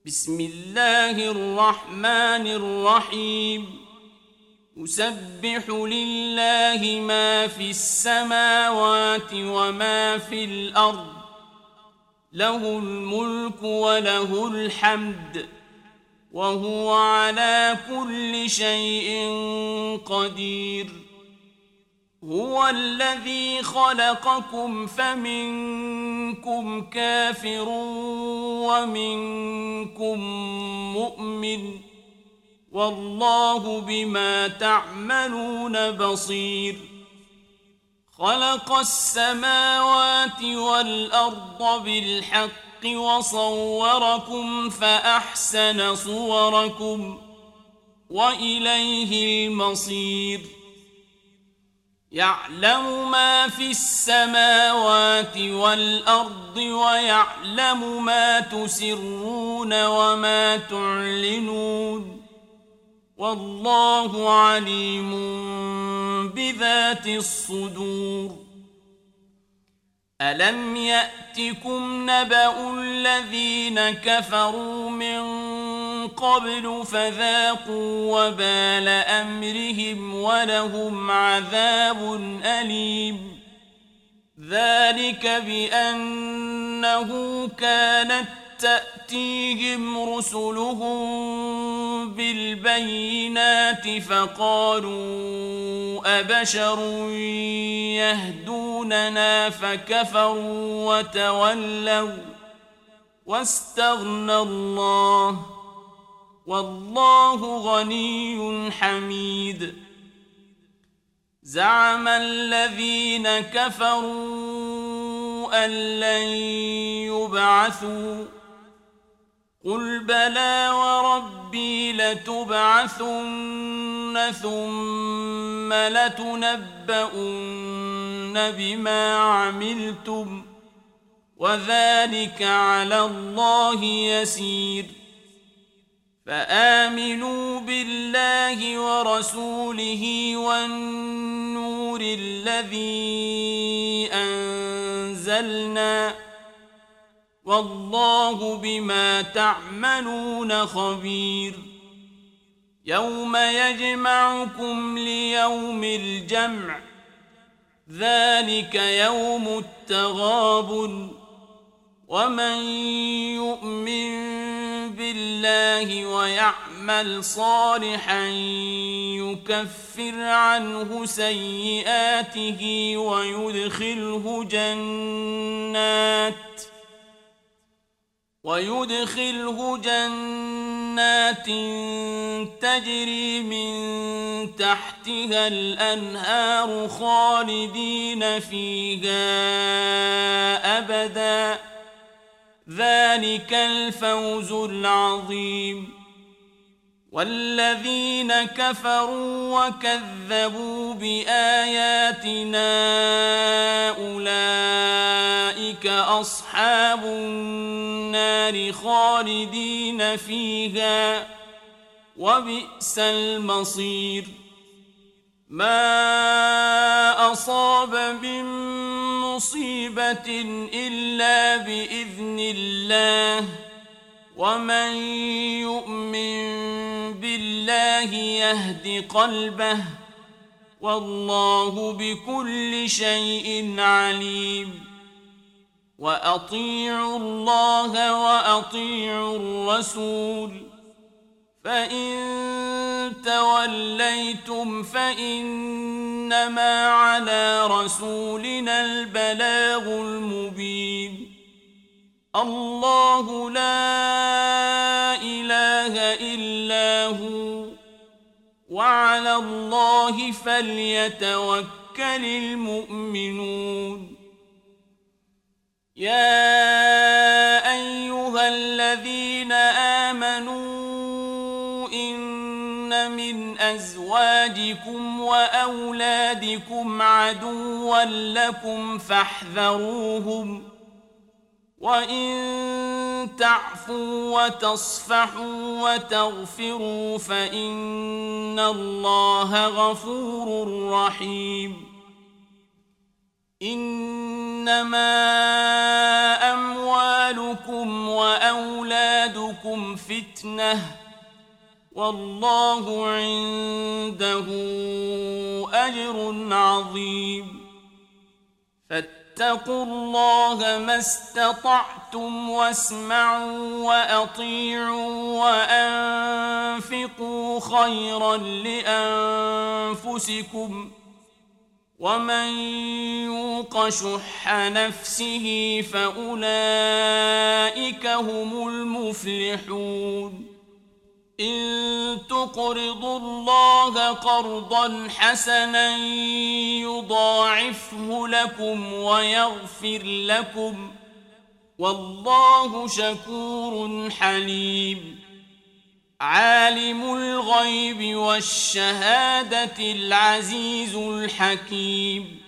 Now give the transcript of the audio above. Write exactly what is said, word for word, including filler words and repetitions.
بسم الله الرحمن الرحيم يسبح لله ما في السماوات وما في الأرض له الملك وله الحمد وهو على كل شيء قدير هو الذي خلقكم فمنكم كافر ومنكم مؤمن والله بما تعملون بصير خلق السماوات والأرض بالحق وصوركم فأحسن صوركم وإليه المصير يعلم ما في السماوات والأرض ويعلم ما تسرون وما تعلنون والله عليم بذات الصدور ألم يأتكم نبأ الذين كفروا من قبل فذاقوا وبال أمرهم ولهم عذاب أليم ذلك بأنه كانت تأتيهم رسلهم بالبينات فقالوا أبشر يهدوننا فكفروا وتولوا واستغنى الله والله غني حميد زعم الذين كفروا أن لن يبعثوا قل بلى وربي لتبعثن ثم لتنبؤن بما عملتم وذلك على الله يسير فآمنوا بالله ورسوله والنور الذي أنزلنا والله بما تعملون خبير يوم يجمعكم ليوم الجمع ذلك يوم التغابن ومن يؤمن بالله ويعمل صالحا يكفر عنه سيئاته ويدخله جنات ويدخله جنات تجري من تحتها الأنهار خالدين فيها أبدا ذلك الفوز العظيم والذين كفروا وكذبوا بآياتنا أولئك أصحاب النار خالدين فيها وبئس المصير ما أصاب من مصيبة إلا بإذن الله ومن يؤمن بالله يهد قلبه والله بكل شيء عليم وأطيعوا الله وأطيعوا الرسول فإن توليتم فإنما على رسولنا البلاغ المبين الله لا إله إلا هو وعلى الله فليتوكل المؤمنون يا أيها الذين آمنوا إن من أزواجكم وأولادكم عدوا لكم فاحذروهم وإن تعفوا وتصفحوا وتغفروا فإن الله غفور رحيم إنما أموالكم أموالكم وأولادكم فتنة والله عنده أجر عظيم فاتقوا الله ما استطعتم واسمعوا وأطيعوا وأنفقوا خيرا لأنفسكم ومن يوق شح نفسه فأولئك هم المفلحون إن تقرضوا الله قرضا حسنا يضاعفه لكم ويغفر لكم والله شكور حليم عالم الغيب والشهادة العزيز الحكيم